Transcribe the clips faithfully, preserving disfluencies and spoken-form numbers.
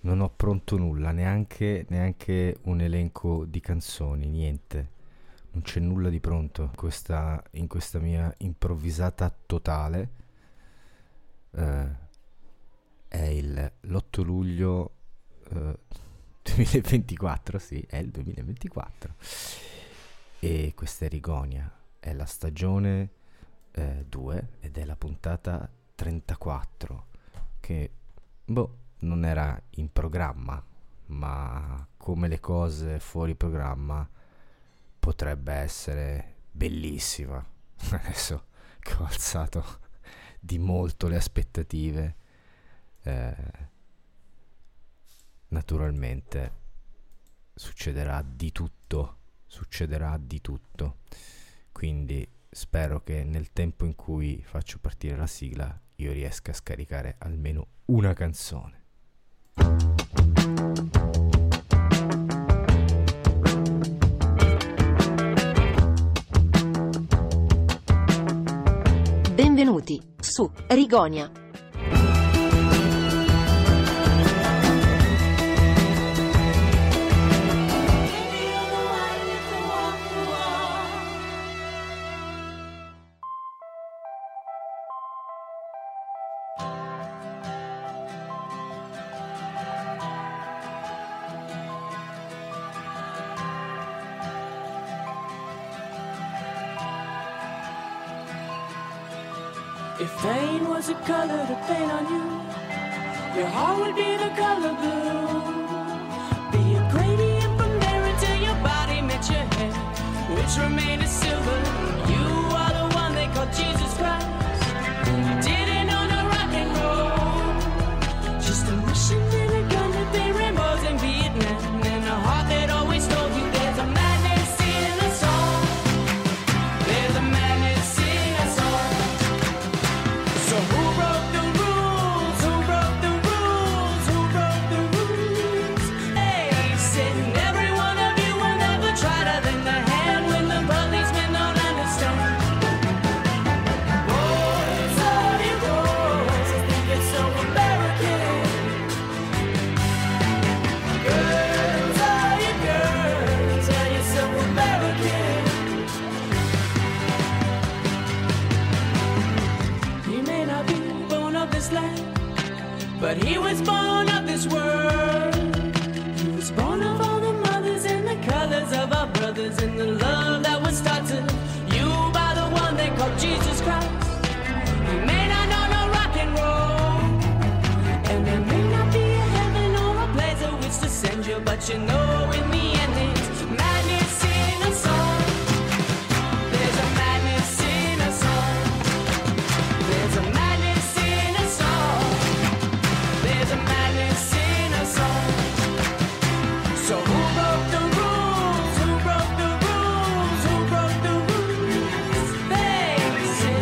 Non ho pronto nulla, neanche, neanche un elenco di canzoni, niente. Non c'è nulla di pronto in questa, in questa mia improvvisata totale. Eh, è il, l'otto luglio eh, duemilaventiquattro, sì, è il duemilaventiquattro. E questa è Rigonia, è la stagione due eh, ed è la puntata trentaquattro, che, boh, non era in programma, ma come le cose fuori programma potrebbe essere bellissima. Adesso che ho alzato di molto le aspettative, eh, naturalmente succederà di tutto, succederà di tutto. Quindi spero che nel tempo in cui faccio partire la sigla io riesca a scaricare almeno una canzone. Benvenuti su Rigonia. If pain was a color to paint on you, your heart would be the color blue. Be a gradient from there until your body met your head, which remained as silver. You are the one they call Jesus Christ. Didn't own a rock and roll, just a mission and a gun to pay rainbows in Vietnam, and a heart that always told you there's a madness in a song. There's a madness in a song. So who broke the rules? Who broke the rules? Who broke the rules? Hey, said every one of you will never try to lend a hand when the policemen don't understand. Boys are you boys, I think it's so American. Girls are you girls, yeah, you're so American. He may not be born of this land, but he was born of this world. He was born of all the mothers and the colors of our brothers, and the love that was taught to you by the one they call Jesus Christ. He may not know no rock and roll, and there may not be a heaven or a place of which to send you, but you know in the end it's madness in a song. There's a madness in a song. There's a madness in a song. There's a madness in a song. So who broke the rules? Who broke the rules? Who broke the rules? They say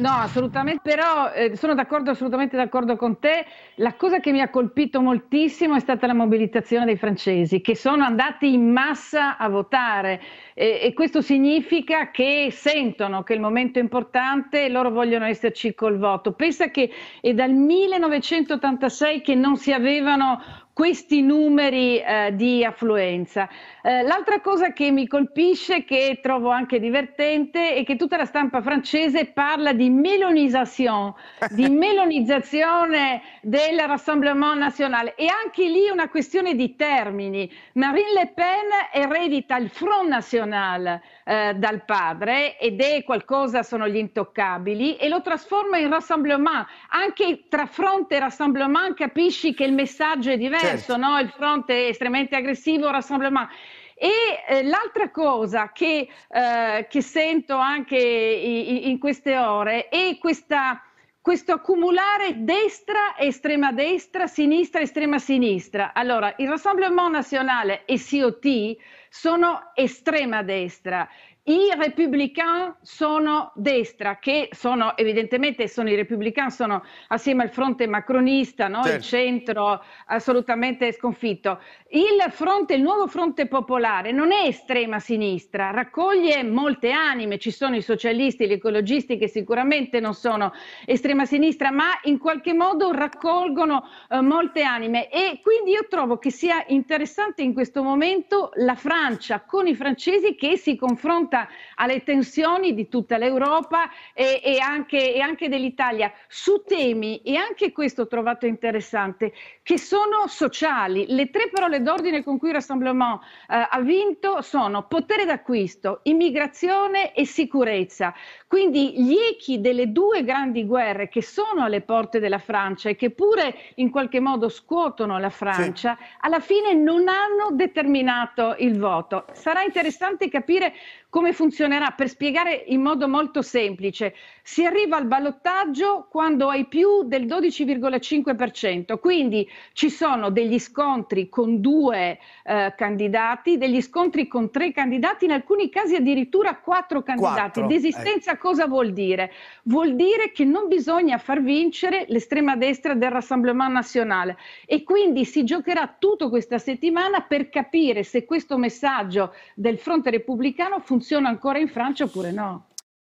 No, assolutamente, però eh, sono d'accordo, assolutamente d'accordo con te. La cosa che mi ha colpito moltissimo è stata la mobilitazione dei francesi, che sono andati in massa a votare e, e questo significa che sentono che il momento è importante e loro vogliono esserci col voto. Pensa che è dal millenovecentottantasei che non si avevano questi numeri eh, di affluenza. Eh, l'altra cosa che mi colpisce, che trovo anche divertente, è che tutta la stampa francese parla di melonisation, di melonizzazione del Rassemblement National, e anche lì una questione di termini. Marine Le Pen eredita il Front National eh, dal padre ed è qualcosa, sono gli intoccabili, e lo trasforma in Rassemblement. Anche tra Front e Rassemblement capisci che il messaggio è diverso. Certo. No? Il fronte è estremamente aggressivo, il Rassemblement. E eh, l'altra cosa che, eh, che sento anche in, in queste ore è questa, questo accumulare destra, estrema destra, sinistra, estrema sinistra. Allora, il Rassemblement National e C O T sono estrema destra. I Républicains sono destra, che sono evidentemente sono i Républicains, sono assieme al fronte macronista, no? Certo. Il centro assolutamente sconfitto. Il fronte, il nuovo fronte popolare non è estrema sinistra, raccoglie molte anime, ci sono i socialisti, gli ecologisti che sicuramente non sono estrema sinistra, ma in qualche modo raccolgono eh, molte anime, e quindi io trovo che sia interessante in questo momento la Francia con i francesi che si confrontano alle tensioni di tutta l'Europa e, e, anche, e anche dell'Italia su temi, e anche questo ho trovato interessante, che sono sociali. Le tre parole d'ordine con cui il Rassemblement eh, ha vinto sono potere d'acquisto, immigrazione e sicurezza. Quindi gli echi delle due grandi guerre che sono alle porte della Francia e che pure in qualche modo scuotono la Francia, sì, alla fine non hanno determinato il voto. Sarà interessante capire come funzionerà. Per spiegare in modo molto semplice, si arriva al ballottaggio quando hai più del dodici virgola cinque per cento, quindi ci sono degli scontri con due eh, candidati, degli scontri con tre candidati, in alcuni casi addirittura quattro candidati. Quattro. Desistenza eh. cosa vuol dire? Vuol dire che non bisogna far vincere l'estrema destra del Rassemblement National, e quindi si giocherà tutta questa settimana per capire se questo messaggio del fronte repubblicano funziona ancora in Francia oppure no.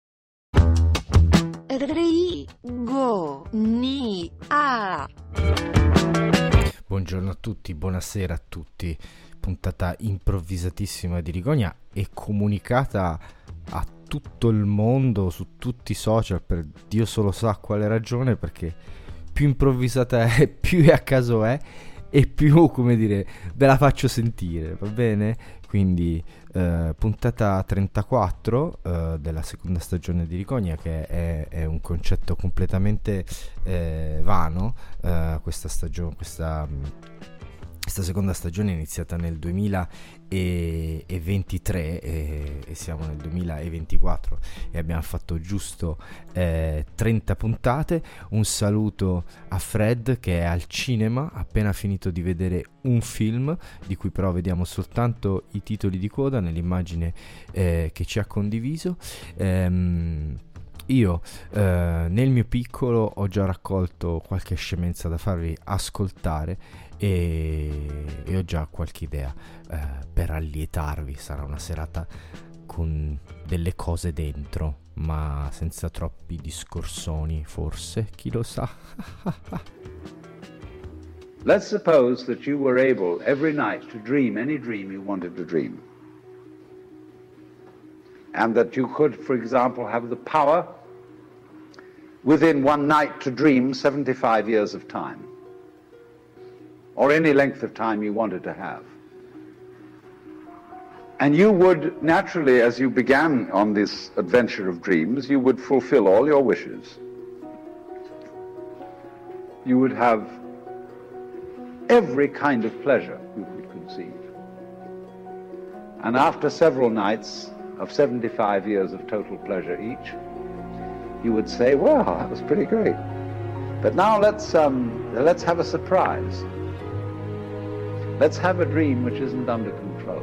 Rigonia. Buongiorno a tutti, buonasera a tutti. Puntata improvvisatissima di Rigonia e comunicata a tutto il mondo su tutti i social per Dio solo sa quale ragione, perché più improvvisata è, più è a caso è, e più, come dire, ve la faccio sentire, va bene? Quindi eh, puntata trentaquattro eh, della seconda stagione di Rigonia, che è, è un concetto completamente eh, vano. Eh, questa stagione, questa, questa seconda stagione è iniziata nel duemilaventitré e, e siamo nel duemilaventiquattro e abbiamo fatto giusto eh, trenta puntate. Un saluto a Fred che è al cinema, ha appena finito di vedere un film di cui però vediamo soltanto i titoli di coda nell'immagine eh, che ci ha condiviso. ehm, Io eh, nel mio piccolo ho già raccolto qualche scemenza da farvi ascoltare e, e ho già qualche idea eh, per allietarvi. Sarà una serata con delle cose dentro, ma senza troppi discorsoni, forse, chi lo sa. Let's suppose that you were able every night to dream any dream you wanted to dream. And that you could, for example, have the power within one night to dream seventy-five years of time, or any length of time you wanted to have. And you would naturally, as you began on this adventure of dreams, you would fulfill all your wishes. You would have every kind of pleasure you could conceive. And after several nights of seventy-five years of total pleasure each, you would say, well, that was pretty great. But now let's, um, let's have a surprise. Let's have a dream which isn't under control.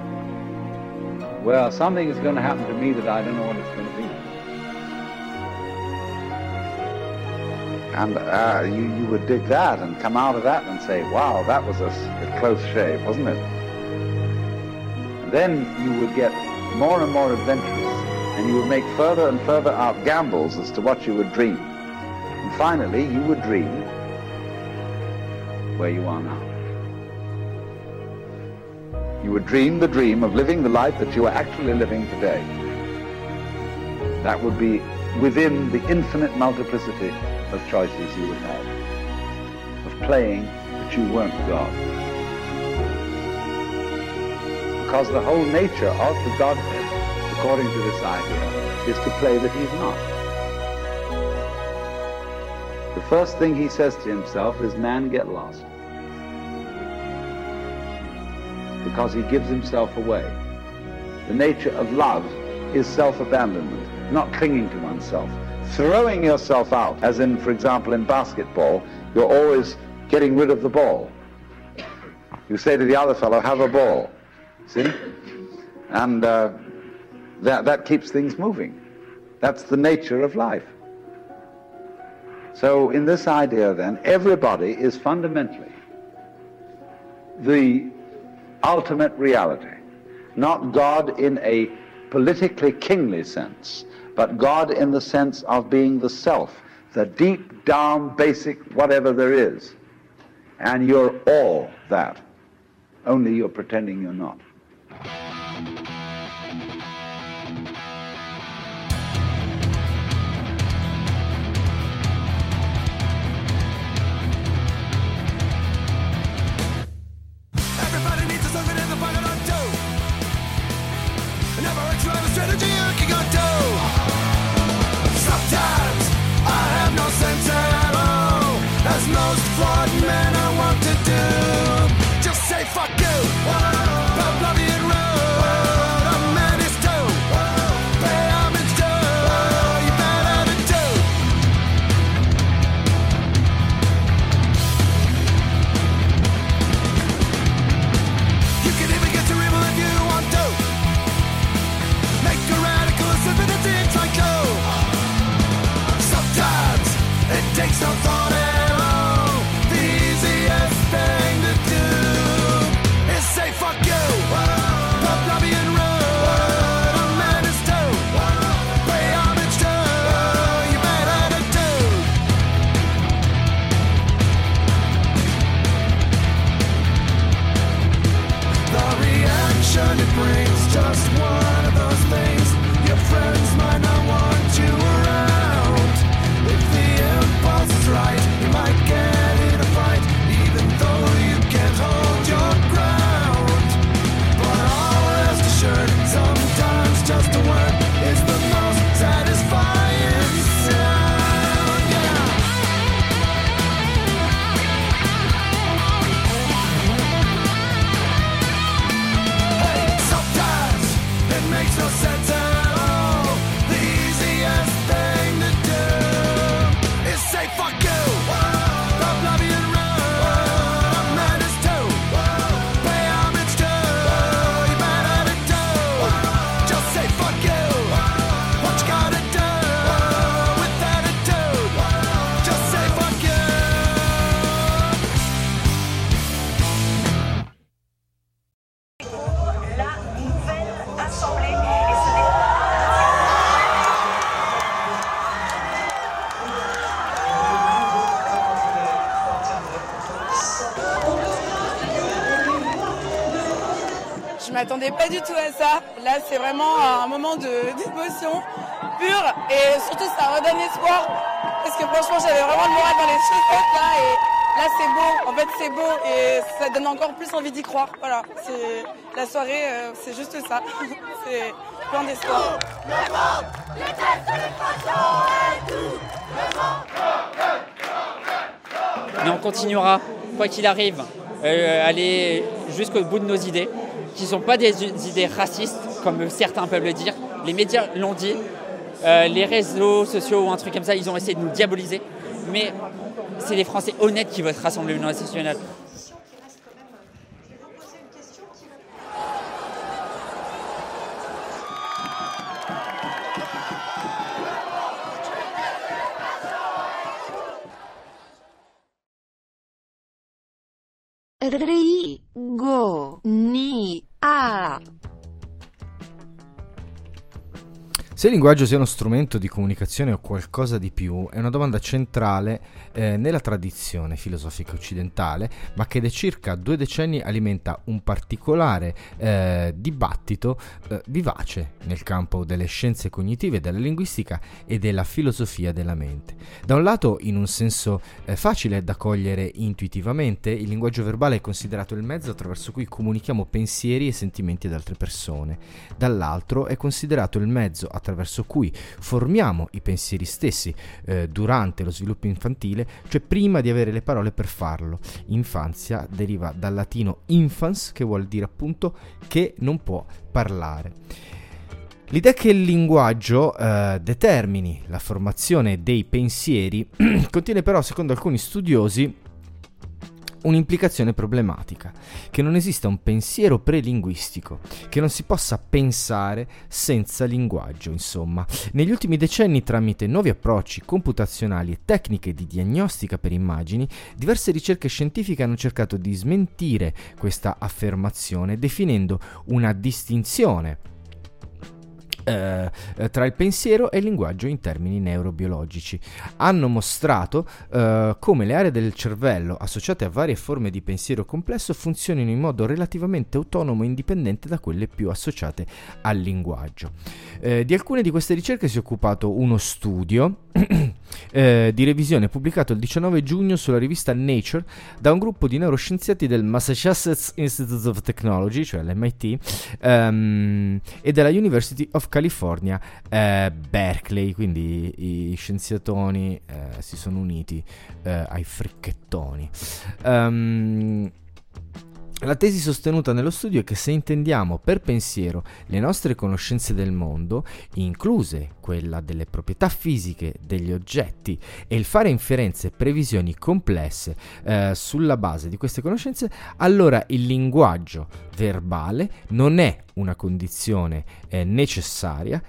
Well, something is going to happen to me that I don't know what it's going to be. And uh, you, you would dig that and come out of that and say, wow, that was a, a close shave, wasn't it? And then you would get more and more adventurous, and you would make further and further out gambles as to what you would dream. And finally, you would dream where you are now. You would dream the dream of living the life that you are actually living today. That would be within the infinite multiplicity of choices you would have, of playing that you weren't God. Because the whole nature of the Godhead, according to this idea, is to play that he's not. The first thing he says to himself is, man, get lost. Because he gives himself away. The nature of love is self-abandonment, not clinging to oneself. Throwing yourself out, as in, for example, in basketball, you're always getting rid of the ball. You say to the other fellow, have a ball. See? And uh, that, that keeps things moving. That's the nature of life. So in this idea, then, everybody is fundamentally the ultimate reality. Not God in a politically kingly sense, but God in the sense of being the self, the deep down basic whatever there is. And you're all that, only you're pretending you're not. Everybody needs a slogan in the pocket on dough. It never hurts to have a strategy you can go do. Sometimes I have no sense at all, as most flawed men are wont to do. Just say fuck you. Pavlovian road, a man is too. Pay homage to your bad attitude. You can even get cerebral if you want to. Make a radical assessment that things like you. Sometimes it takes no thought at all. The easiest thing to do is say fuck you. Pavlovian road, a man is too. Pay homage to your bad attitude. The reaction it brings, just one of those things. Your friends might not want you around. If the impulse is right, you might get in a fight, even though you can't hold your ground. But all rest assured, sometimes just a word is the most satisfying sound. Yeah. Hey, sometimes it makes no sense at all. The easiest thing to do is say fuck you. Pavlovian road, a man is too. Pay homage to your bad attitude. Just say fuck you. What you gotta do with attitude? Just say fuck you. La nouvelle assemblée. Et ce n'est Je m'attendais pas du tout à ça. Là, c'est vraiment un moment de- d'émotion pure et surtout ça redonne espoir parce que franchement, j'avais vraiment le moral dans les chaussettes là et là, c'est beau. En fait, c'est beau et ça donne encore plus envie d'y croire. Voilà, c'est la soirée, euh, c'est juste ça. C'est plein d'espoir. Mais on continuera, quoi qu'il arrive, euh, aller jusqu'au bout de nos idées, qui ne sont pas des idées racistes, comme certains peuvent le dire. Les médias l'ont dit, euh, les réseaux sociaux ou un truc comme ça, ils ont essayé de nous diaboliser. Mais c'est les Français honnêtes qui votent Rassemblement national. Rigo. Ni. A. Se il linguaggio sia uno strumento di comunicazione o qualcosa di più è una domanda centrale eh, nella tradizione filosofica occidentale, ma che da circa due decenni alimenta un particolare eh, dibattito eh, vivace nel campo delle scienze cognitive, della linguistica e della filosofia della mente. Da un lato, in un senso eh, facile da cogliere intuitivamente, il linguaggio verbale è considerato il mezzo attraverso cui comunichiamo pensieri e sentimenti ad altre persone. Dall'altro è considerato il mezzo attraverso attraverso cui formiamo i pensieri stessi eh, durante lo sviluppo infantile, cioè prima di avere le parole per farlo. Infanzia deriva dal latino infans, che vuol dire appunto che non può parlare. L'idea che il linguaggio eh, determini la formazione dei pensieri contiene però, secondo alcuni studiosi, un'implicazione problematica, che non esista un pensiero prelinguistico, che non si possa pensare senza linguaggio, insomma. Negli ultimi decenni, tramite nuovi approcci computazionali e tecniche di diagnostica per immagini, diverse ricerche scientifiche hanno cercato di smentire questa affermazione, definendo una distinzione Eh, tra il pensiero e il linguaggio in termini neurobiologici. Hanno mostrato eh, come le aree del cervello associate a varie forme di pensiero complesso funzionino in modo relativamente autonomo e indipendente da quelle più associate al linguaggio. Eh, di alcune di queste ricerche si è occupato uno studio eh, di revisione pubblicato il diciannove giugno sulla rivista Nature da un gruppo di neuroscienziati del Massachusetts Institute of Technology, cioè l'M I T, um, e della University of California eh, Berkeley, quindi i scienziatoni eh, si sono uniti eh, ai fricchettoni. Um, La tesi sostenuta nello studio è che se intendiamo per pensiero le nostre conoscenze del mondo, incluse quella delle proprietà fisiche degli oggetti, e il fare inferenze e previsioni complesse eh, sulla base di queste conoscenze, allora il linguaggio verbale non è una condizione eh, necessaria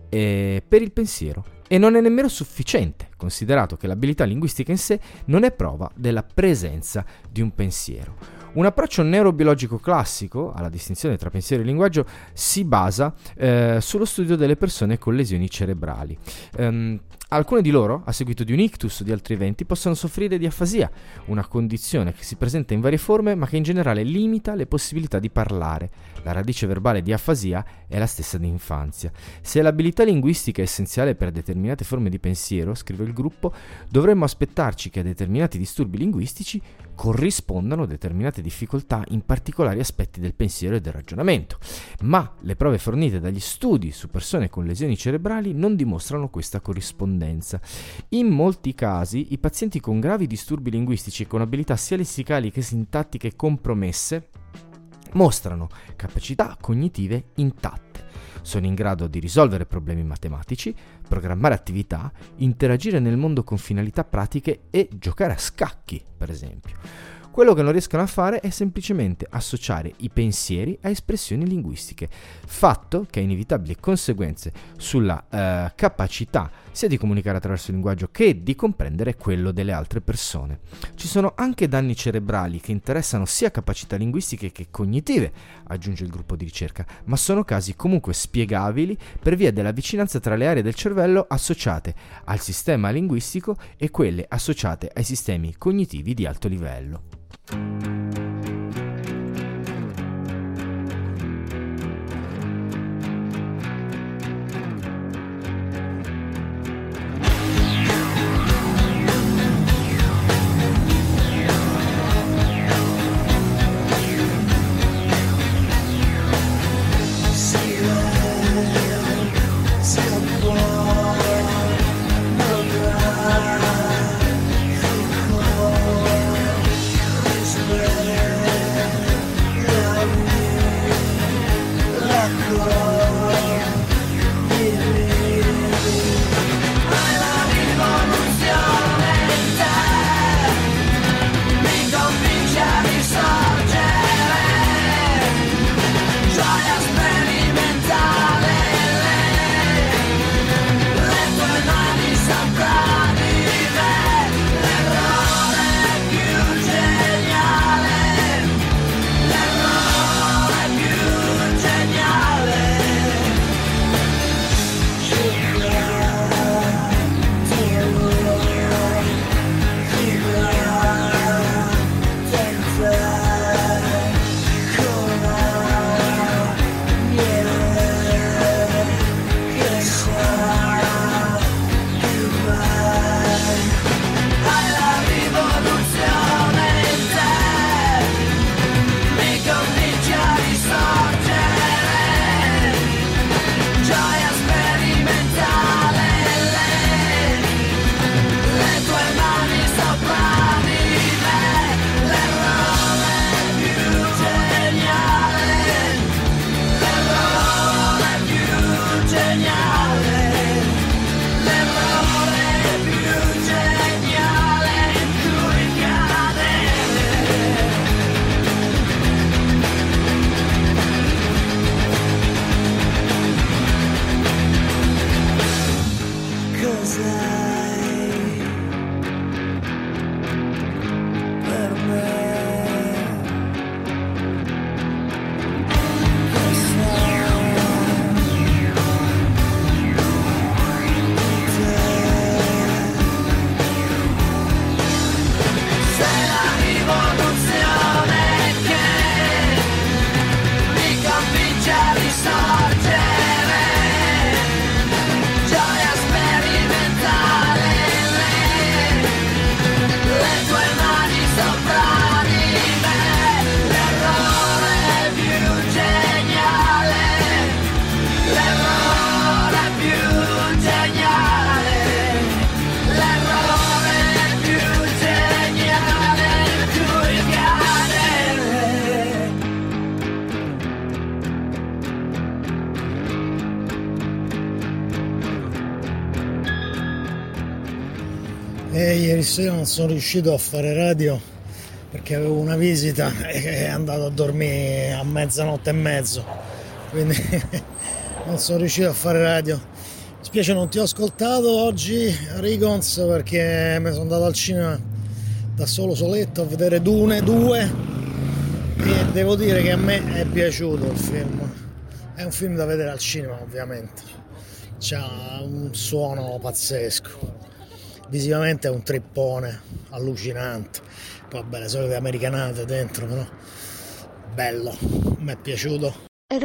eh, per il pensiero. E non è nemmeno sufficiente, considerato che l'abilità linguistica in sé non è prova della presenza di un pensiero. Un approccio neurobiologico classico alla distinzione tra pensiero e linguaggio si basa eh, sullo studio delle persone con lesioni cerebrali. Um, alcune di loro, a seguito di un ictus o di altri eventi, possono soffrire di afasia, una condizione che si presenta in varie forme ma che in generale limita le possibilità di parlare. La radice verbale di afasia è la stessa di infanzia. Se l'abilità linguistica è essenziale per determinate forme di pensiero, scrive il gruppo, dovremmo aspettarci che a determinati disturbi linguistici corrispondano determinate difficoltà in particolari aspetti del pensiero e del ragionamento. Ma le prove fornite dagli studi su persone con lesioni cerebrali non dimostrano questa corrispondenza. In molti casi, i pazienti con gravi disturbi linguistici e con abilità sia lessicali che sintattiche compromesse mostrano capacità cognitive intatte. Sono in grado di risolvere problemi matematici, programmare attività, interagire nel mondo con finalità pratiche e giocare a scacchi, per esempio. Quello che non riescono a fare è semplicemente associare i pensieri a espressioni linguistiche, fatto che ha inevitabili conseguenze sulla eh, capacità sia di comunicare attraverso il linguaggio che di comprendere quello delle altre persone. Ci sono anche danni cerebrali che interessano sia capacità linguistiche che cognitive, aggiunge il gruppo di ricerca, ma sono casi comunque spiegabili per via della vicinanza tra le aree del cervello associate al sistema linguistico e quelle associate ai sistemi cognitivi di alto livello. Where che ieri sera non sono riuscito a fare radio perché avevo una visita e è andato a dormire a mezzanotte e mezzo, quindi non sono riuscito a fare radio. Mi spiace, non ti ho ascoltato oggi, Rigons, perché mi sono andato al cinema da solo soletto a vedere Dune due e devo dire che a me è piaciuto il film. È un film da vedere al cinema, ovviamente. C'ha un suono pazzesco. Visivamente è un trippone allucinante. Poi vabbè, le solite americanate dentro, però bello, mi è piaciuto.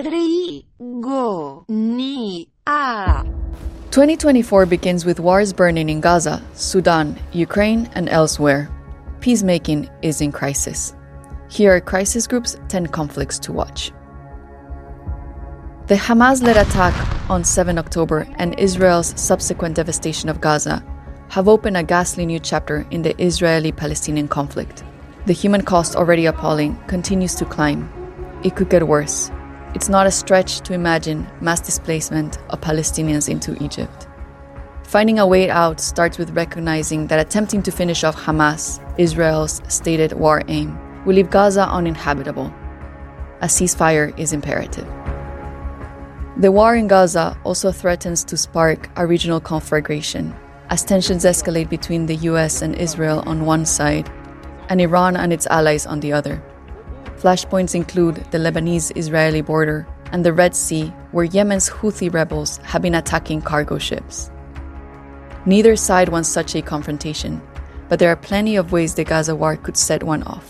Rigo ni a. twenty twenty-four begins with wars burning in Gaza, Sudan, Ukraine, and elsewhere. Peacemaking is in crisis. Here are Crisis Group's ten conflicts to watch. The Hamas-led attack on the seventh of October and Israel's subsequent devastation of Gaza have opened a ghastly new chapter in the Israeli-Palestinian conflict. The human cost, already appalling, continues to climb. It could get worse. It's not a stretch to imagine mass displacement of Palestinians into Egypt. Finding a way out starts with recognizing that attempting to finish off Hamas, Israel's stated war aim, will leave Gaza uninhabitable. A ceasefire is imperative. The war in Gaza also threatens to spark a regional conflagration, as tensions escalate between the U S and Israel on one side, and Iran and its allies on the other. Flashpoints include the Lebanese-Israeli border and the Red Sea, where Yemen's Houthi rebels have been attacking cargo ships. Neither side wants such a confrontation, but there are plenty of ways the Gaza war could set one off.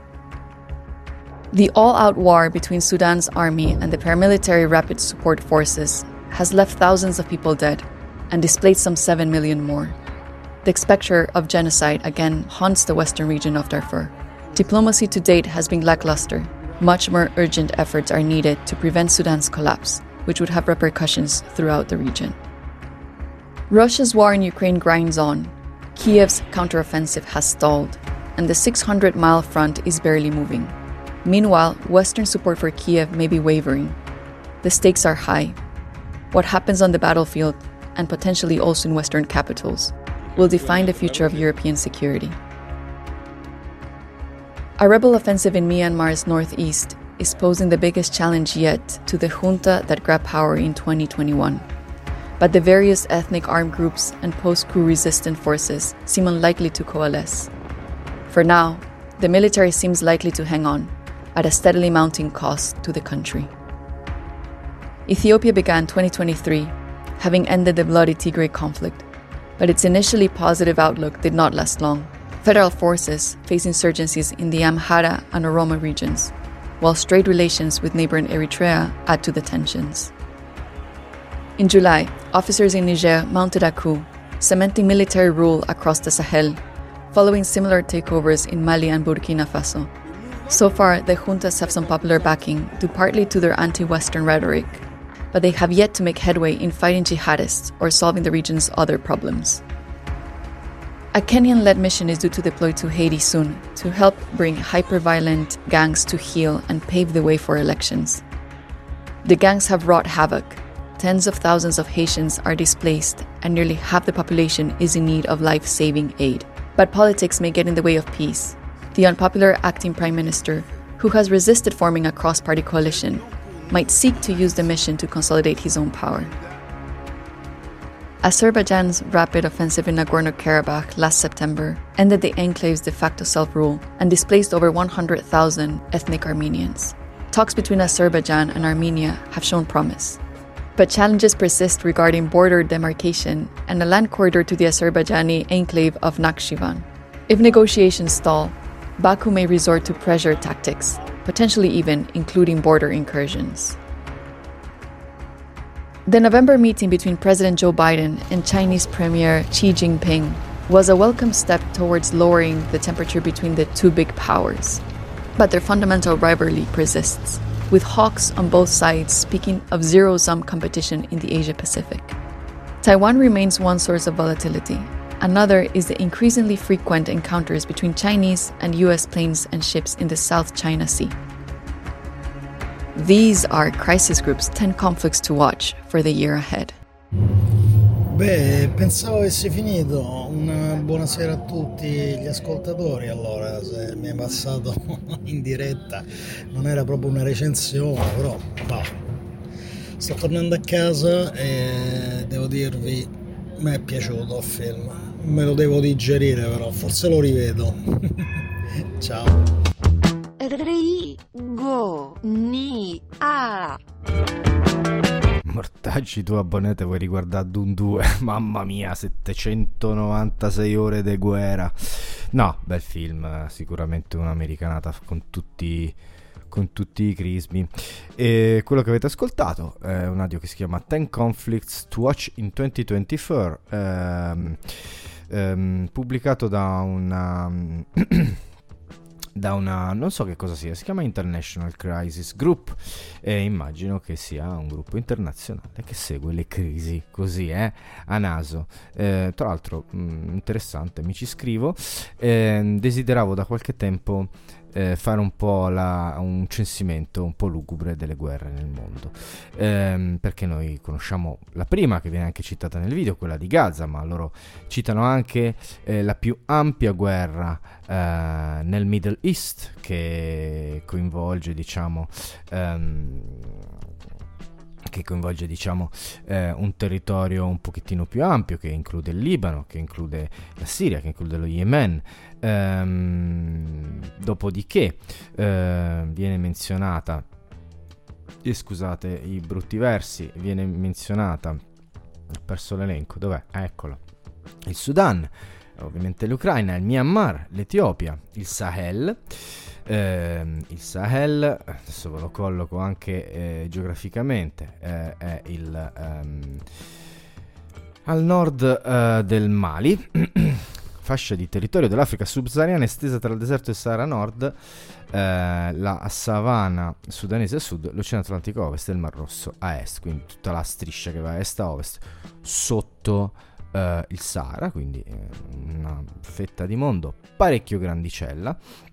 The all-out war between Sudan's army and the paramilitary Rapid Support Forces has left thousands of people dead and displaced some seven million more. The specter of genocide again haunts the western region of Darfur. Diplomacy to date has been lackluster. Much more urgent efforts are needed to prevent Sudan's collapse, which would have repercussions throughout the region. Russia's war in Ukraine grinds on. Kiev's counteroffensive has stalled, and the six hundred mile front is barely moving. Meanwhile, Western support for Kiev may be wavering. The stakes are high. What happens on the battlefield, and potentially also in Western capitals, will define the future of European security. A rebel offensive in Myanmar's northeast is posing the biggest challenge yet to the junta that grabbed power in twenty twenty-one. But the various ethnic armed groups and post-coup resistant forces seem unlikely to coalesce. For now, the military seems likely to hang on, at a steadily mounting cost to the country. Ethiopia began twenty twenty-three, having ended the bloody Tigray conflict, but its initially positive outlook did not last long. Federal forces face insurgencies in the Amhara and Oromo regions, while strained relations with neighboring Eritrea add to the tensions. In July, officers in Niger mounted a coup, cementing military rule across the Sahel, following similar takeovers in Mali and Burkina Faso. So far, the juntas have some popular backing due partly to their anti-Western rhetoric, but they have yet to make headway in fighting jihadists or solving the region's other problems. A Kenyan-led mission is due to deploy to Haiti soon to help bring hyper-violent gangs to heel and pave the way for elections. The gangs have wrought havoc. Tens of thousands of Haitians are displaced, and nearly half the population is in need of life-saving aid. But politics may get in the way of peace. The unpopular acting prime minister, who has resisted forming a cross-party coalition, might seek to use the mission to consolidate his own power. Azerbaijan's rapid offensive in Nagorno-Karabakh last September ended the enclave's de facto self-rule and displaced over one hundred thousand ethnic Armenians. Talks between Azerbaijan and Armenia have shown promise. But challenges persist regarding border demarcation and a land corridor to the Azerbaijani enclave of Nakhchivan. If negotiations stall, Baku may resort to pressure tactics, potentially even including border incursions. The November meeting between President Joe Biden and Chinese Premier Xi Jinping was a welcome step towards lowering the temperature between the two big powers. But their fundamental rivalry persists, with hawks on both sides speaking of zero-sum competition in the Asia-Pacific. Taiwan remains one source of volatility. Another is the increasingly frequent encounters between Chinese and U S planes and ships in the South China Sea. These are Crisis Group's ten conflicts to watch for the year ahead. Beh, pensavo avessi finito. Una buonasera a tutti gli ascoltatori. Allora, se mi è passato in diretta, non era proprio una recensione, però bah. Sto tornando a casa e devo dirvi, mi è piaciuto il film. Me lo devo digerire, però forse lo rivedo. Ciao. Rigo ni a Mortaggi, tu abbonete vuoi riguardare Dune due? Mamma mia, settecentonovantasei ore di guerra. No, bel film, sicuramente un'americanata con tutti, con tutti i crismi. E quello che avete ascoltato è un audio che si chiama ten Conflicts to Watch in duemilaventiquattro, ehm, ehm, pubblicato da una... da una, non so che cosa sia, si chiama International Crisis Group e immagino che sia un gruppo internazionale che segue le crisi così, eh, a naso. Eh, tra l'altro mh, interessante, mi ci scrivo. Eh, desideravo da qualche tempo eh, fare un po' la, un censimento un po' lugubre delle guerre nel mondo, eh, perché noi conosciamo la prima, che viene anche citata nel video, quella di Gaza, ma loro citano anche eh, la più ampia guerra eh, nel Middle East, che coinvolge diciamo ehm, che coinvolge diciamo eh, un territorio un pochettino più ampio, che include il Libano, che include la Siria, che include lo Yemen. Ehm, dopodiché eh, viene menzionata, eh, scusate i brutti versi, viene menzionata, ho perso l'elenco, dov'è? Eccolo, il Sudan, ovviamente l'Ucraina, il Myanmar, l'Etiopia, il Sahel. Eh, il Sahel, adesso ve lo colloco anche eh, geograficamente, eh, è il ehm, al nord eh, del Mali, fascia di territorio dell'Africa subsahariana estesa tra il deserto del Sahara Nord, eh, la savana sudanese a sud, l'Oceano Atlantico a ovest e il Mar Rosso a est, quindi tutta la striscia che va a est a ovest sotto eh, il Sahara, quindi eh, una fetta di mondo parecchio grandicella.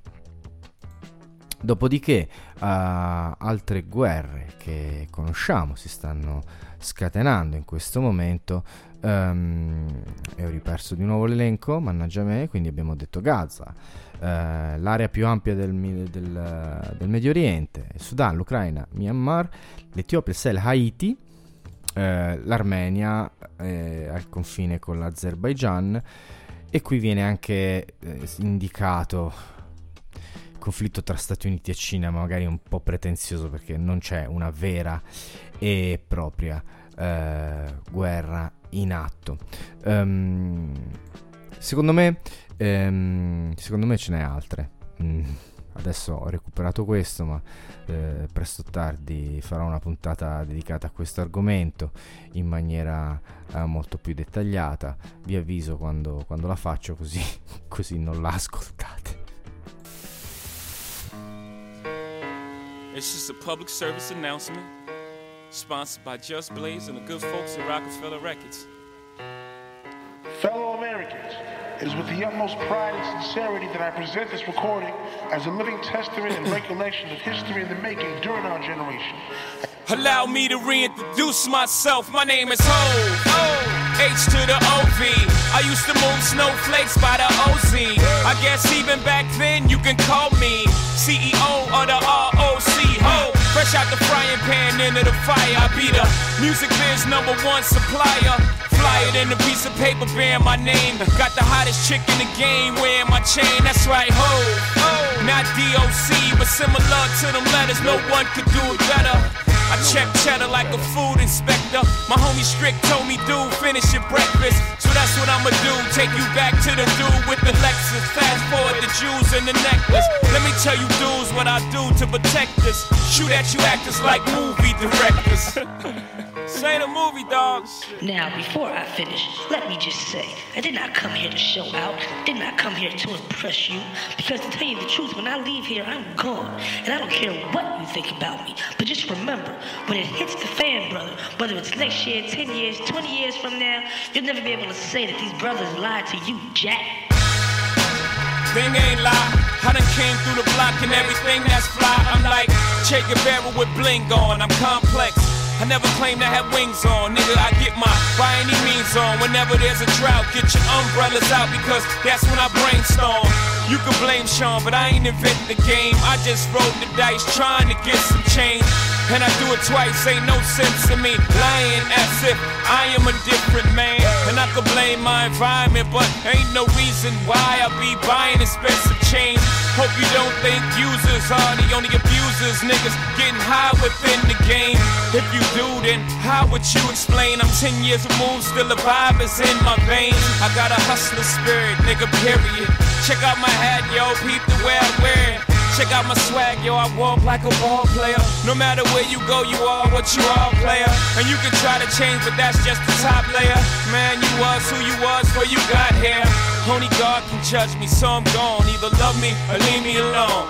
Dopodiché uh, altre guerre che conosciamo si stanno scatenando in questo momento, um, e ho riperso di nuovo l'elenco, mannaggia me, quindi abbiamo detto Gaza, uh, l'area più ampia del, del, del Medio Oriente, il Sudan, l'Ucraina, Myanmar, l'Etiopia, il Sahel, Haiti, uh, l'Armenia eh, al confine con l'Azerbaigian, e qui viene anche eh, indicato conflitto tra Stati Uniti e Cina, ma magari un po' pretenzioso perché non c'è una vera e propria eh, guerra in atto. Um, secondo me ehm, secondo me ce n'è altre. Mm, adesso ho recuperato questo, ma eh, presto o tardi farò una puntata dedicata a questo argomento in maniera eh, molto più dettagliata. Vi avviso quando, quando la faccio, così, così non la ascoltate. It's just a public service announcement, sponsored by Just Blaze and the good folks at Rockefeller Records. Fellow Americans, it is with the utmost pride and sincerity that I present this recording as a living testament and recollection of history in the making during our generation. Allow me to reintroduce myself. My name is Ho. H to the O V. I used to move snowflakes by the O Z. I guess even back then you can call me C E O of the R O C. Ho. Fresh out the frying pan into the fire. I be the music biz number one supplier. Fly it in a piece of paper bearing my name. Got the hottest chick in the game wearing my chain. That's right, ho. Not D O C, but similar to them letters. No one could do it better. I check cheddar like a food inspector. My homie Strick told me, dude, finish your breakfast. So that's what I'ma do, take you back to the dude with the Lexus. Fast forward the jewels and the necklace. Let me tell you dudes what I do to protect us. Shoot at you actors like movie directors. Say the movie, dogs. Now, before I finish, let me just say, I did not come here to show out, did not come here to impress you, because to tell you the truth, when I leave here, I'm gone, and I don't care what you think about me, but just remember, when it hits the fan, brother, whether it's next year, ten years, twenty years from now, you'll never be able to say that these brothers lied to you, Jack. Thing ain't lie, I done came through the block and everything that's fly. I'm like Che Guevara with bling on, I'm complex. I never claim to have wings on, nigga, I get my by any means on. Whenever there's a drought, get your umbrellas out because that's when I brainstorm. You can blame Sean, but I ain't inventing the game. I just rolled the dice trying to get some change. And I do it twice, ain't no sense in me lying as if I am a different man. And I could blame my environment, but ain't no reason why I be buying expensive chains. Hope you don't think users are the only abusers. Niggas getting high within the game. If you do, then how would you explain? I'm ten years removed, still the vibe is in my veins. I got a hustler spirit, nigga, period. Check out my hat, yo, peep the way I wear it. Check out my swag, yo, I walk like a ball player. No matter where you go, you are what you are, player. And you can try to change, but that's just the top layer. Man, you was who you was before you got here. Only God can judge me, so I'm gone. Either love me or leave me alone.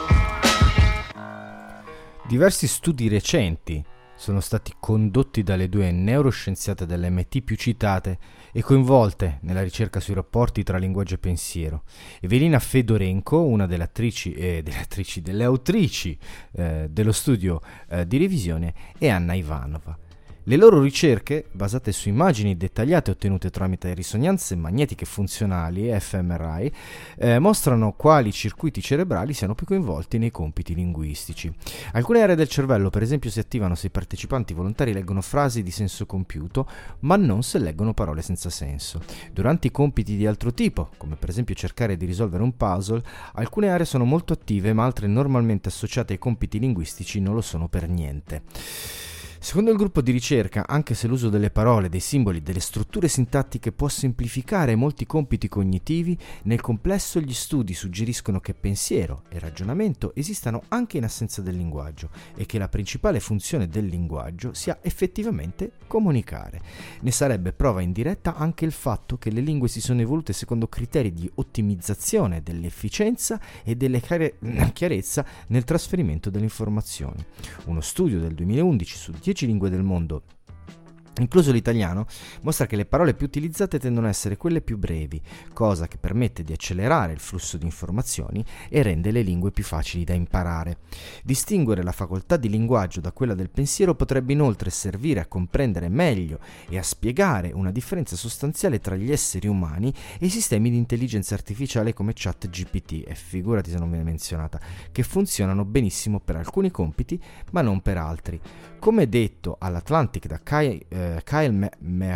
Diversi studi recenti sono stati condotti dalle due neuroscienziate dell'M I T più citate e coinvolte nella ricerca sui rapporti tra linguaggio e pensiero. Evelina Fedorenko, una delle attrici e delle attrici delle autrici eh, dello studio eh, di revisione, e Anna Ivanova. Le loro ricerche, basate su immagini dettagliate ottenute tramite risonanze magnetiche funzionali e F M R I, eh, mostrano quali circuiti cerebrali siano più coinvolti nei compiti linguistici. Alcune aree del cervello, per esempio, si attivano se i partecipanti volontari leggono frasi di senso compiuto, ma non se leggono parole senza senso. Durante i compiti di altro tipo, come per esempio cercare di risolvere un puzzle, alcune aree sono molto attive, ma altre normalmente associate ai compiti linguistici non lo sono per niente. Secondo il gruppo di ricerca, anche se l'uso delle parole, dei simboli, delle strutture sintattiche può semplificare molti compiti cognitivi, nel complesso gli studi suggeriscono che pensiero e ragionamento esistano anche in assenza del linguaggio e che la principale funzione del linguaggio sia effettivamente comunicare. Ne sarebbe prova indiretta anche il fatto che le lingue si sono evolute secondo criteri di ottimizzazione dell'efficienza e della chiarezza nel trasferimento delle informazioni. Uno studio del duemilaundici su dieci lingue del mondo, incluso l'italiano, mostra che le parole più utilizzate tendono a essere quelle più brevi, cosa che permette di accelerare il flusso di informazioni e rende le lingue più facili da imparare. Distinguere la facoltà di linguaggio da quella del pensiero potrebbe inoltre servire a comprendere meglio e a spiegare una differenza sostanziale tra gli esseri umani e i sistemi di intelligenza artificiale come ChatGPT, e figurati se non viene menzionata, che funzionano benissimo per alcuni compiti ma non per altri. Come detto all'Atlantic da Kai, eh, Kyle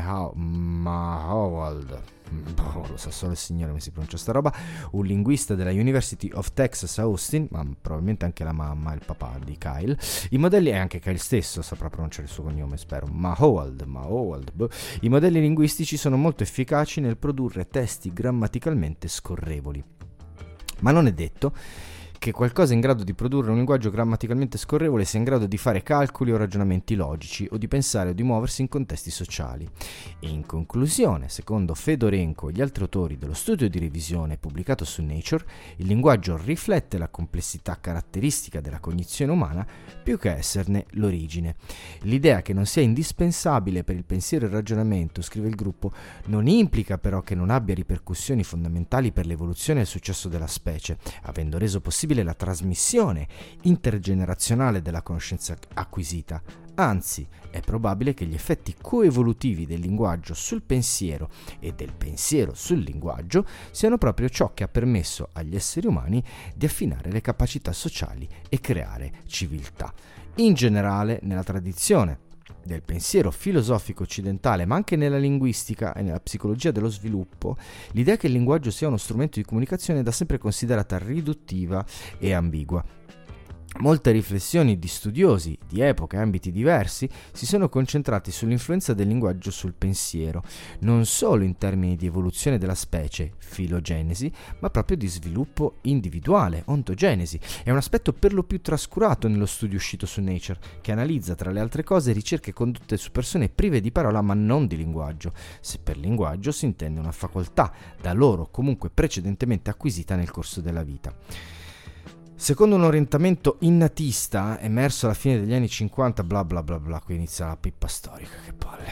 Mahowald, boh, lo sa solo il signore come si pronuncia sta roba, un linguista della University of Texas Austin, ma probabilmente anche la mamma e il papà di Kyle, i modelli, e anche Kyle stesso saprà pronunciare il suo cognome, spero, Mahowald, Mahowald, boh. I modelli linguistici sono molto efficaci nel produrre testi grammaticalmente scorrevoli, ma non è detto che qualcosa in grado di produrre un linguaggio grammaticalmente scorrevole sia in grado di fare calcoli o ragionamenti logici o di pensare o di muoversi in contesti sociali. In conclusione, secondo Fedorenko e gli altri autori dello studio di revisione pubblicato su Nature, il linguaggio riflette la complessità caratteristica della cognizione umana più che esserne l'origine. L'idea che non sia indispensabile per il pensiero e il ragionamento, scrive il gruppo, non implica però che non abbia ripercussioni fondamentali per l'evoluzione e il successo della specie, avendo reso possibile la trasmissione intergenerazionale della conoscenza acquisita. Anzi, è probabile che gli effetti coevolutivi del linguaggio sul pensiero e del pensiero sul linguaggio siano proprio ciò che ha permesso agli esseri umani di affinare le capacità sociali e creare civiltà. In generale, nella tradizione del pensiero filosofico occidentale, ma anche nella linguistica e nella psicologia dello sviluppo, l'idea che il linguaggio sia uno strumento di comunicazione è da sempre considerata riduttiva e ambigua. Molte riflessioni di studiosi di epoche e ambiti diversi si sono concentrati sull'influenza del linguaggio sul pensiero, non solo in termini di evoluzione della specie, filogenesi, ma proprio di sviluppo individuale, ontogenesi. È un aspetto per lo più trascurato nello studio uscito su Nature, che analizza tra le altre cose ricerche condotte su persone prive di parola ma non di linguaggio, se per linguaggio si intende una facoltà da loro comunque precedentemente acquisita nel corso della vita. Secondo un orientamento innatista emerso alla fine degli anni cinquanta, bla bla bla bla, qui inizia la pippa storica, che palle.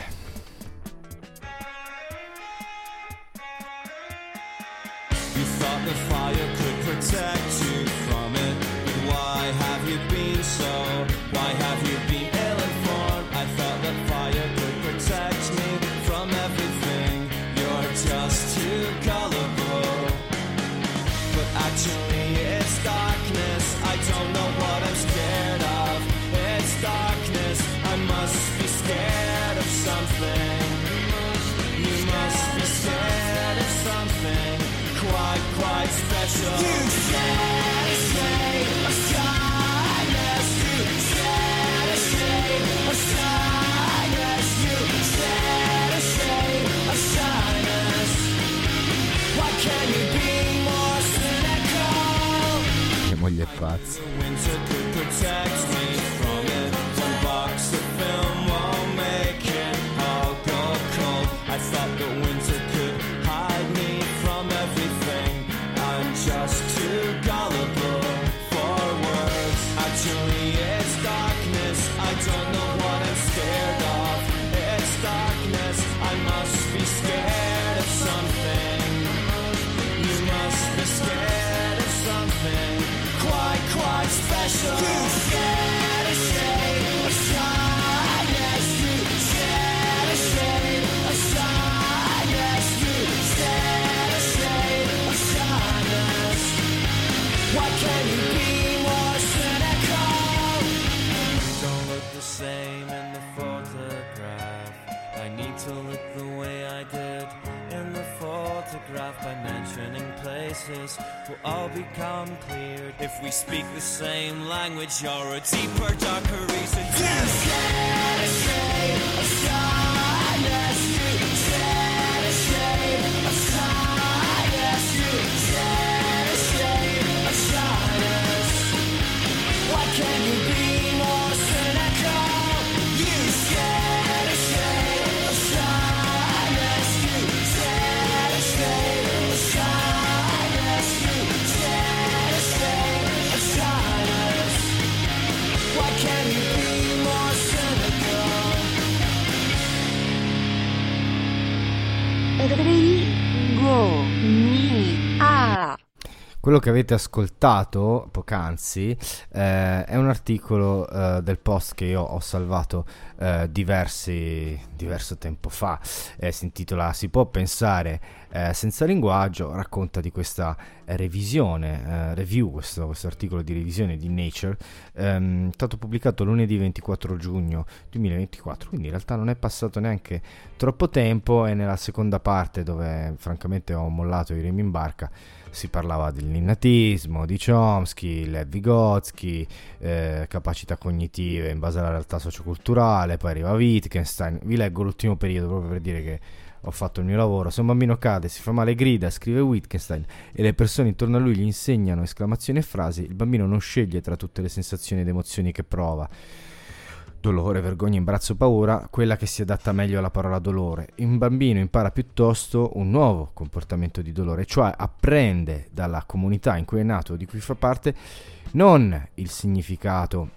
You thought the fire could protect you from it. Why have you been so? Why have you been ill-informed? I thought that Moglie è pazza. Will all become clear if we speak the same language or a deeper, darker reason to set us straight, aside us, you set us straight, aside us, you set us straight, aside us. Why can't you be more cynical? You set us straight, aside us, you set us straight, aside. Rigo mi a. Quello che avete ascoltato poc'anzi eh, è un articolo eh, del Post che io ho salvato eh, diversi, diverso tempo fa. Eh, si intitola Si può pensare eh, senza linguaggio, racconta di questa revisione, eh, review, questo, questo articolo di revisione di Nature, ehm, stato pubblicato lunedì ventiquattro giugno duemilaventiquattro, quindi in realtà non è passato neanche troppo tempo, e nella seconda parte, dove francamente ho mollato i remi in barca, si parlava dell'innatismo, di Chomsky, Lev Vygotsky, eh, capacità cognitive in base alla realtà socioculturale, poi arriva Wittgenstein. Vi leggo l'ultimo periodo proprio per dire che ho fatto il mio lavoro. Se un bambino cade, si fa male, grida, scrive Wittgenstein, e le persone intorno a lui gli insegnano esclamazioni e frasi, il bambino non sceglie tra tutte le sensazioni ed emozioni che prova. Dolore, vergogna, imbarazzo, paura, quella che si adatta meglio alla parola dolore. Un bambino impara piuttosto un nuovo comportamento di dolore, cioè apprende dalla comunità in cui è nato o di cui fa parte non il significato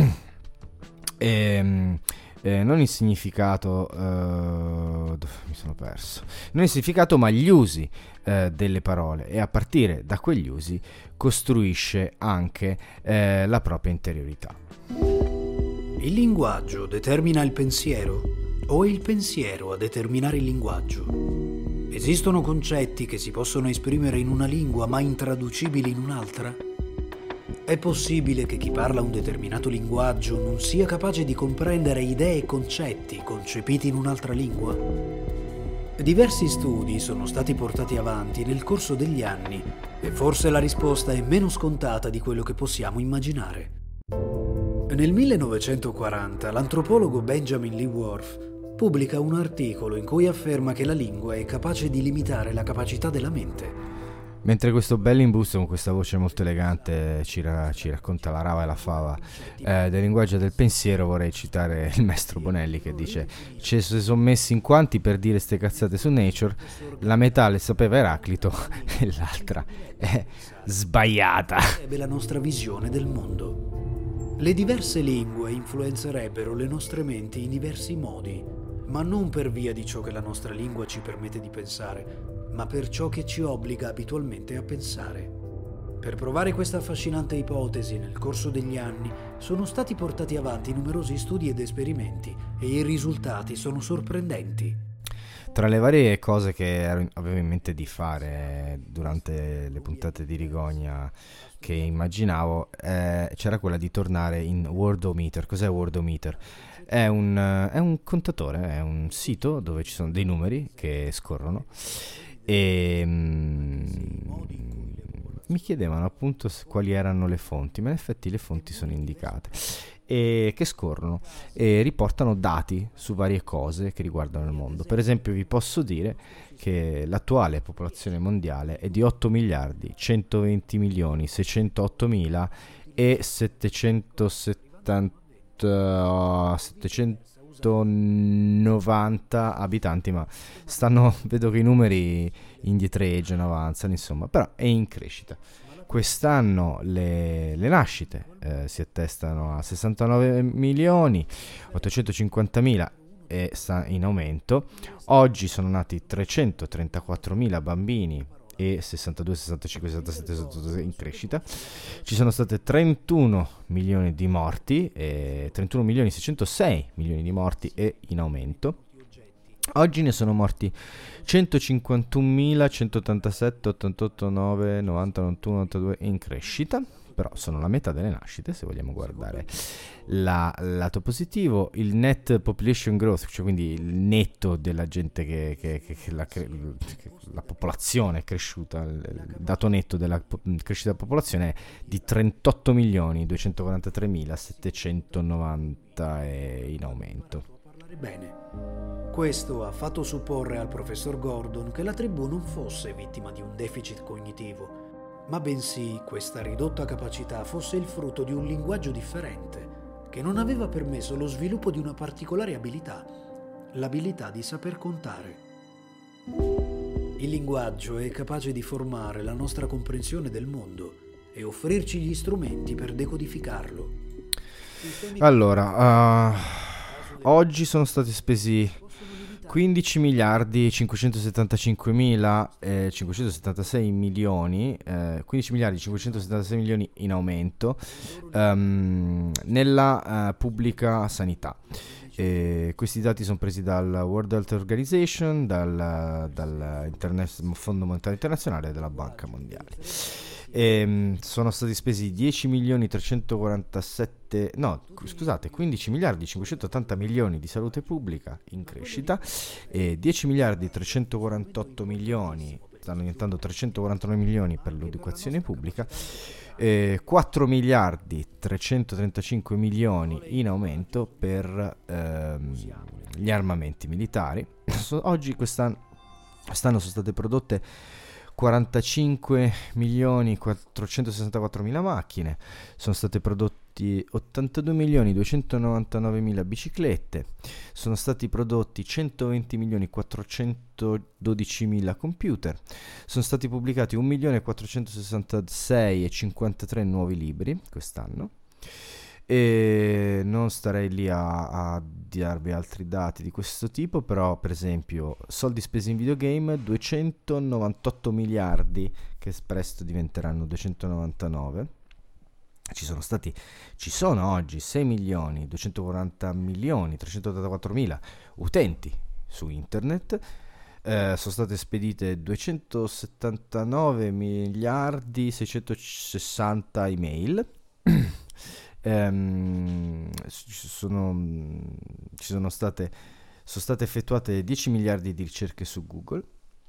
ehm, eh, non il significato eh, dove mi sono perso non il significato ma gli usi eh, delle parole, e a partire da quegli usi costruisce anche eh, la propria interiorità. Il linguaggio determina il pensiero o è il pensiero a determinare il linguaggio? Esistono concetti che si possono esprimere in una lingua ma intraducibili in un'altra? È possibile che chi parla un determinato linguaggio non sia capace di comprendere idee e concetti concepiti in un'altra lingua? Diversi studi sono stati portati avanti nel corso degli anni e forse la risposta è meno scontata di quello che possiamo immaginare. Nel millenovecentoquaranta l'antropologo Benjamin Lee Whorf pubblica un articolo in cui afferma che la lingua è capace di limitare la capacità della mente. Mentre questo bell'imbusto con questa voce molto elegante ci, ra- ci racconta la rava e la fava eh, del linguaggio del pensiero, vorrei citare il maestro Bonelli che dice: ci si sono messi in quanti per dire ste cazzate su Nature, la metà le sapeva Eraclito e l'altra è sbagliata. È la nostra visione del mondo. Le diverse lingue influenzerebbero le nostre menti in diversi modi, ma non per via di ciò che la nostra lingua ci permette di pensare, ma per ciò che ci obbliga abitualmente a pensare. Per provare questa affascinante ipotesi, nel corso degli anni sono stati portati avanti numerosi studi ed esperimenti e i risultati sono sorprendenti. Tra le varie cose che ero, avevo in mente di fare durante le puntate di Rigogna che immaginavo, eh, c'era quella di tornare in Wordometer. Cos'è Wordometer? È un, è un contatore, è un sito dove ci sono dei numeri che scorrono e, mi chiedevano appunto quali erano le fonti, ma in effetti le fonti sono indicate, e che scorrono e riportano dati su varie cose che riguardano il mondo. Per esempio vi posso dire che l'attuale popolazione mondiale è di otto miliardi centoventi milioni seicentotto mila e settecentosettanta settecentonovanta abitanti, ma stanno, vedo che i numeri indietreggiano, avanzano, insomma, però è in crescita. Quest'anno le, le nascite eh, si attestano a sessantanove milioni ottocentocinquantamila e sta in aumento. Oggi sono nati trecentotrentaquattromila bambini e sessantadue, sessantacinque, sessantasette, sessantaotto in crescita. Ci sono state trentuno milioni di morti, e trentuno milioni seicentosei milioni di morti e in aumento. Oggi ne sono morti centocinquantunomila centottantasette, ottantotto, nove, novanta, novantuno, novantadue in crescita, però sono la metà delle nascite se vogliamo guardare la, lato positivo. Il net population growth, cioè quindi il netto della gente che, che, che, che, la, che la popolazione è cresciuta, il dato netto della po- crescita della popolazione è di trentotto milioni duecentoquarantatremila settecentonovanta e in aumento. Bene. Questo ha fatto supporre al professor Gordon che la tribù non fosse vittima di un deficit cognitivo, ma bensì questa ridotta capacità fosse il frutto di un linguaggio differente, che non aveva permesso lo sviluppo di una particolare abilità, l'abilità di saper contare. Il linguaggio è capace di formare la nostra comprensione del mondo e offrirci gli strumenti per decodificarlo. Allora, uh... oggi sono stati spesi quindici miliardi cinquecentosettantacinquemila eh, cinquecentosettantasei milioni, eh, quindici miliardi cinquecentosettantasei milioni in aumento um, nella uh, pubblica sanità. E questi dati sono presi dal World Health Organization, dal, dal Internet, Fondo Monetario Internazionale e dalla Banca Mondiale. E, sono stati spesi dieci milioni trecentoquarantasette, no scusate quindici miliardi cinquecentottanta milioni di salute pubblica in crescita, e dieci miliardi trecentoquarantotto milioni, stanno diventando trecentoquarantanove milioni per l'educazione pubblica, e quattro miliardi trecentotrentacinque milioni in aumento per ehm, gli armamenti militari. Oggi quest'anno, quest'anno sono state prodotte quarantacinque milioni quattrocentosessantaquattro mila macchine, sono state prodotti ottantadue milioni duecentonovantanove mila biciclette, sono stati prodotti centoventi milioni quattrocentododici mila computer, sono stati pubblicati un milione quattrocentosessantasei e cinquantatré nuovi libri quest'anno. E non starei lì a, a darvi altri dati di questo tipo, però per esempio soldi spesi in videogame duecentonovantotto miliardi, che presto diventeranno duecentonovantanove. Ci sono stati, ci sono oggi sei milioni duecentoquaranta milioni trecentottantaquattro mila utenti su internet. Eh, sono state spedite duecentosettantanove miliardi seicentosessanta email. Um, ci sono, ci sono state sono state effettuate dieci miliardi di ricerche su Google.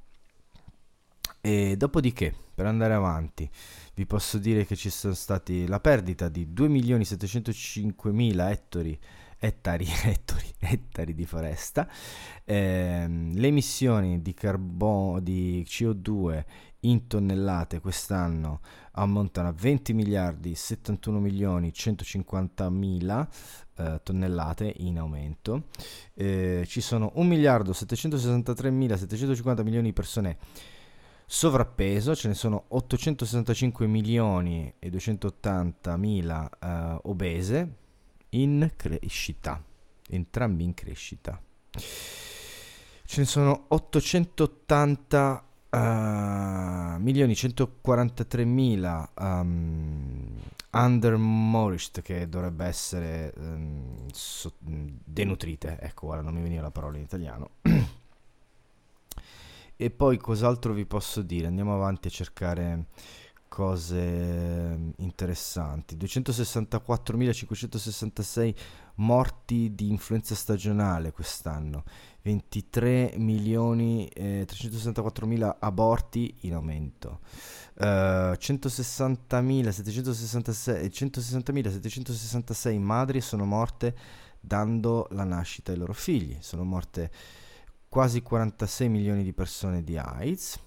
E dopodiché, per andare avanti, vi posso dire che ci sono stati la perdita di due milioni settecentocinquemila ettari ettari ettari ettari di foresta, ehm, le emissioni di carbonio di C O due in tonnellate quest'anno ammontano a venti miliardi settantuno milioni centocinquantamila eh, tonnellate in aumento. Eh, ci sono un miliardo settecentosessantatremila settecentocinquanta milioni di persone sovrappeso, ce ne sono ottocentosessantacinque milioni e duecentottantamila eh, obese in crescita, entrambi in crescita. Ce ne sono ottocentottanta uh, milioni centoquarantatremila um, undernourished, che dovrebbe essere um, so, denutrite, ecco, ora non mi veniva la parola in italiano. E poi cos'altro vi posso dire? Andiamo avanti a cercare cose interessanti. duecentosessantaquattromilacinquecentosessantasei morti di influenza stagionale quest'anno, ventitré milioni eh, trecentosessantaquattromila aborti in aumento, uh, centosessantamila settecentosessantasei madri sono morte dando la nascita ai loro figli, sono morte quasi quarantasei milioni di persone di AIDS,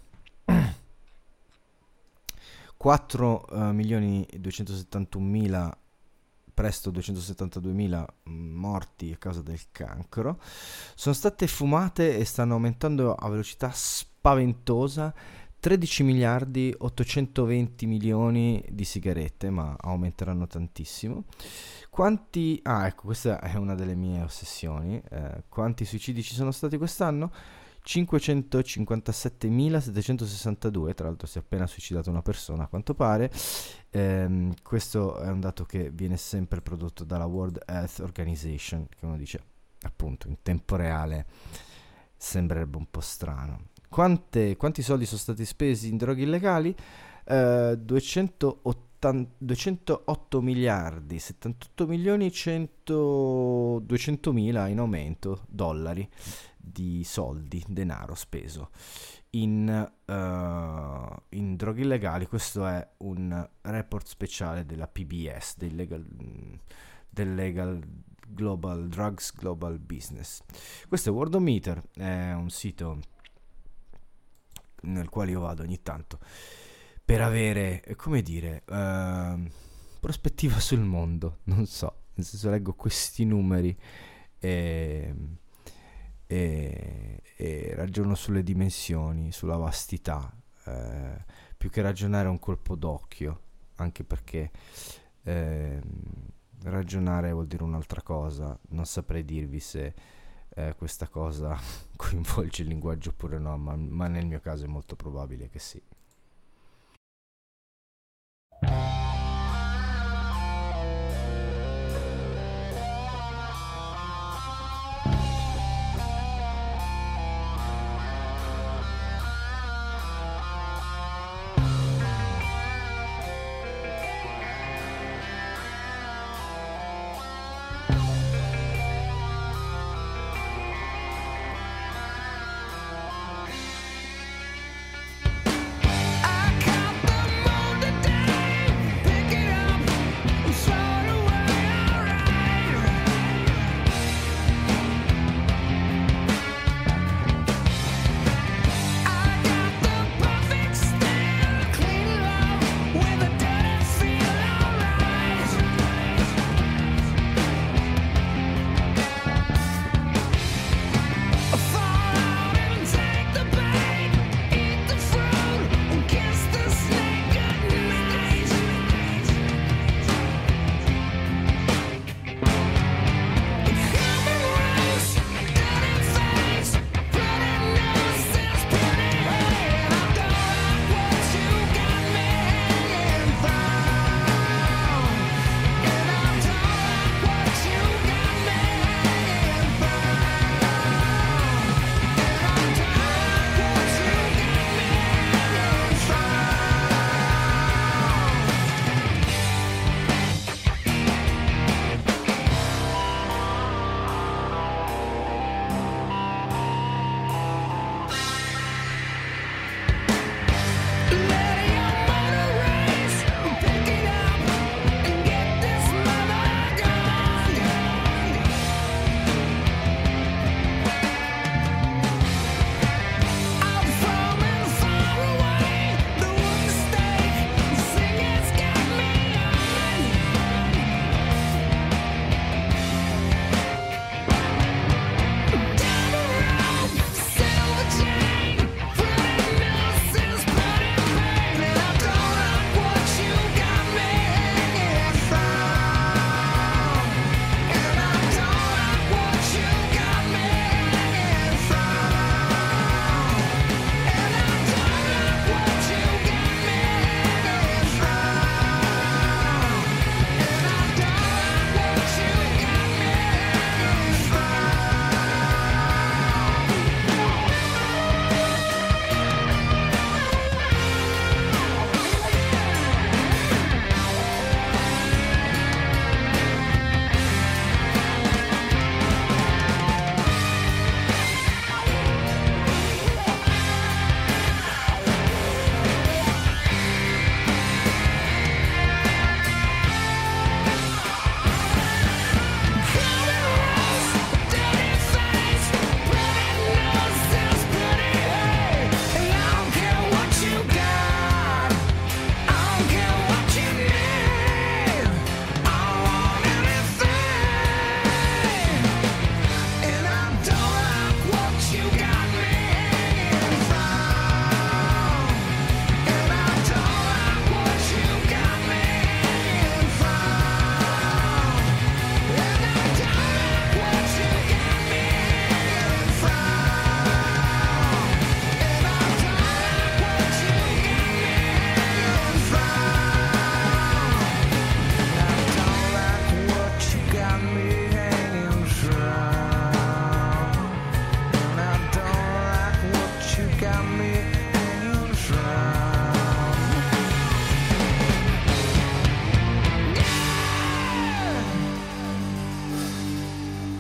quattro milioni duecentosettantunomila, presto duecentosettantaduemila morti a causa del cancro. Sono state fumate e stanno aumentando a velocità spaventosa tredici miliardi ottocentoventi milioni di sigarette, ma aumenteranno tantissimo. Quanti... Ah, ecco, questa è una delle mie ossessioni. Eh, quanti suicidi ci sono stati quest'anno? cinquecentocinquantasettemilasettecentosessantadue, tra l'altro si è appena suicidato una persona a quanto pare. Ehm, questo è un dato che viene sempre prodotto dalla World Health Organization, che uno dice appunto in tempo reale sembrerebbe un po' strano. Quante, quanti soldi sono stati spesi in droghe illegali? Eh, duecentootto miliardi, settantotto milioni cento, duecentomila in aumento dollari di soldi, denaro speso in, uh, in droghe illegali. Questo è un report speciale della P B S, del Legal, del Legal Global Drugs Global Business. Questo è Worldometer, è un sito nel quale io vado ogni tanto per avere, come dire, uh, prospettiva sul mondo, non so, nel senso leggo questi numeri e... E, e ragiono sulle dimensioni, sulla vastità, eh, più che ragionare a un colpo d'occhio, anche perché eh, ragionare vuol dire un'altra cosa. Non saprei dirvi se eh, questa cosa coinvolge il linguaggio oppure no, ma, ma nel mio caso è molto probabile che sì.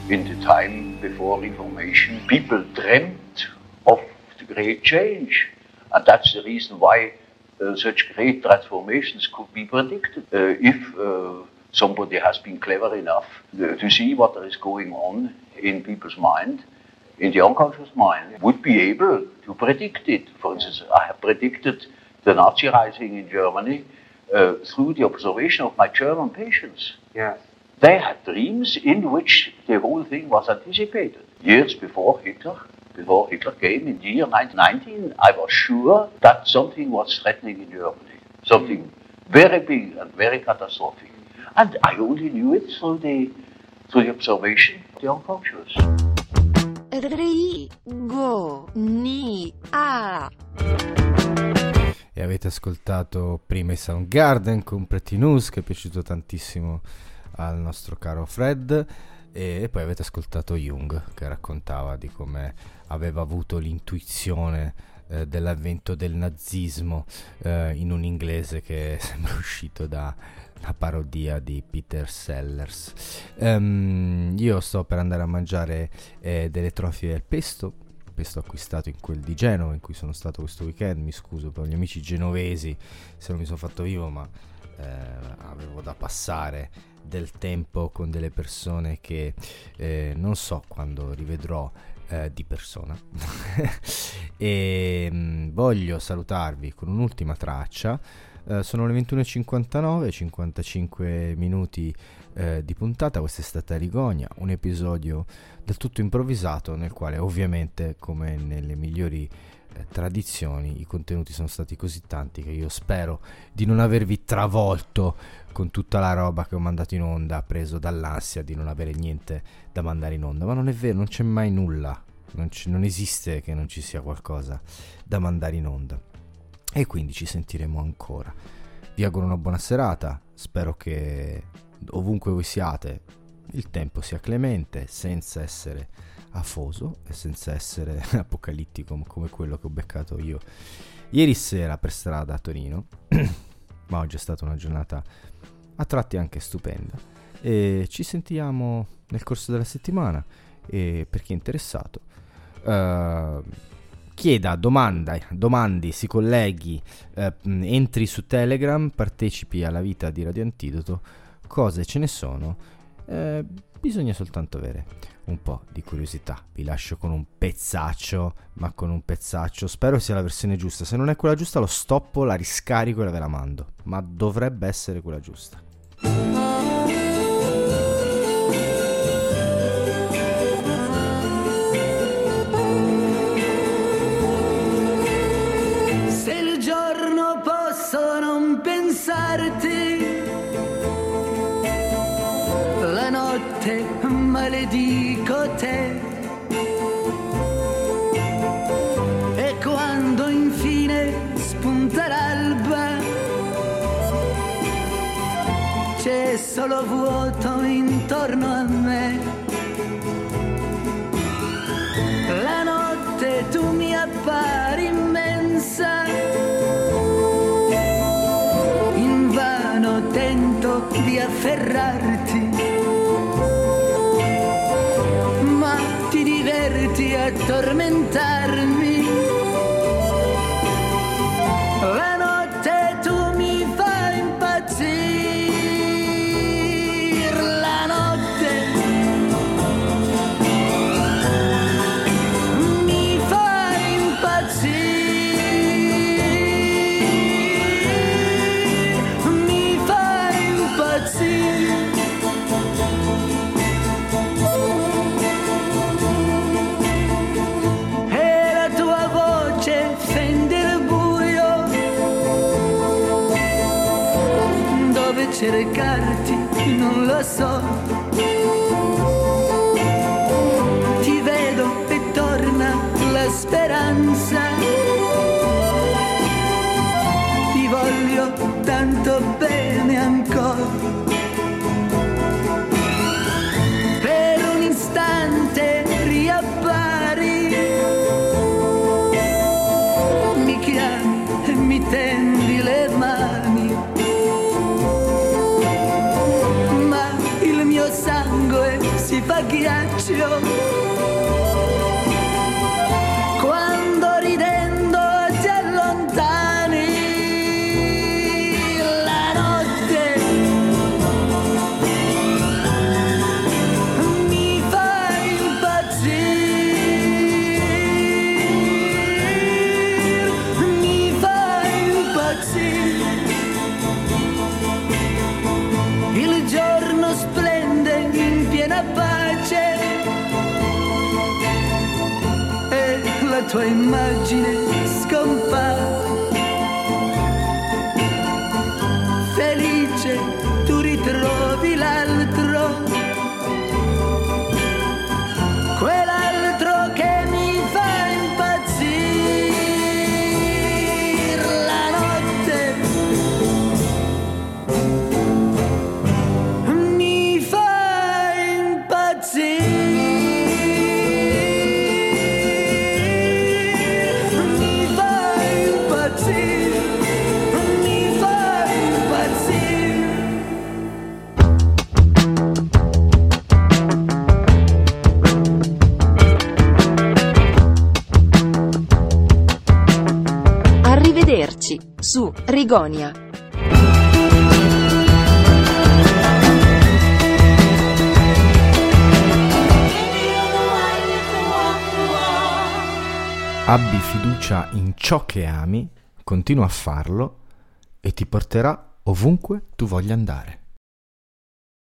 in the time before Reformation, people dreamt of the great change. And that's the reason why uh, such great transformations could be predicted. Uh, if uh, somebody has been clever enough uh, to see what is going on in people's mind, in the unconscious mind, would be able to predict it. For instance, I have predicted the Nazi rising in Germany uh, through the observation of my German patients. Yes. They had dreams in which the whole thing was anticipated. Years before Hitler, before Hitler came in the year nineteen nineteen, I was sure that something was threatening in Germany. Something very big and very catastrophic. And I only knew it through the, through the observation of the unconscious. Rigo ni a. E avete ascoltato prima i Soundgarden con Pretty News, che è piaciuto tantissimo al nostro caro Fred, e poi avete ascoltato Jung, che raccontava di come aveva avuto l'intuizione eh, dell'avvento del nazismo eh, in un inglese che sembra uscito da una parodia di Peter Sellers. Um, io sto per andare a mangiare eh, delle trofie al pesto, pesto acquistato in quel di Genova in cui sono stato questo weekend. Mi scuso per gli amici genovesi se non mi sono fatto vivo, ma eh, avevo da passare del tempo con delle persone che eh, non so quando rivedrò eh, di persona. E mh, voglio salutarvi con un'ultima traccia. Uh, sono le ventuno e cinquantanove, cinquantacinque minuti uh, di puntata. Questa è stata Rigonia, un episodio del tutto improvvisato nel quale ovviamente, come nelle migliori uh, tradizioni, i contenuti sono stati così tanti che io spero di non avervi travolto con tutta la roba che ho mandato in onda, preso dall'ansia di non avere niente da mandare in onda. Ma non è vero, non c'è mai nulla, non, c- non esiste che non ci sia qualcosa da mandare in onda. E quindi ci sentiremo ancora. Vi auguro una buona serata, spero che ovunque voi siate il tempo sia clemente, senza essere afoso e senza essere apocalittico come quello che ho beccato io ieri sera per strada a Torino. Ma oggi è stata una giornata a tratti anche stupenda, e ci sentiamo nel corso della settimana. E per chi è interessato, uh, chieda, domanda, domandi, si colleghi, eh, entri su Telegram, partecipi alla vita di Radio Antidoto. Cose ce ne sono, eh, bisogna soltanto avere un po' di curiosità. Vi lascio con un pezzaccio, ma con un pezzaccio, spero sia la versione giusta. Se non è quella giusta lo stoppo, la riscarico e ve la mando, ma dovrebbe essere quella giusta. La notte maledico te, e quando infine spunta l'alba c'è solo vuoto intorno a me. La notte tu mi appari immensa, tento di afferrarti, ma ti diverti a tormentarmi. La notte tu mi fai impazzire, la notte mi fai impazzire. E la tua voce fende il buio, dove cercarti non lo so. Ti vedo e torna la speranza, ti voglio tanto bene ancora. Riappari, mi chiami e mi tendi le mani, ma il mio sangue si fa ghiaccio ghiaccio. Quando ridendo ti allontani, la notte mi fa impazzire, mi fa impazzire. Il giorno splende in piena pace e la tua immagine scompare. Felice tu ritrovi l'altro, quell'altro che mi fa impazzire. La notte mi fa impazzire. Mi fa impazzire, mi fa impazzire. Arrivederci su Rigonia. Abbi fiducia in ciò che ami, continua a farlo e ti porterà ovunque tu voglia andare.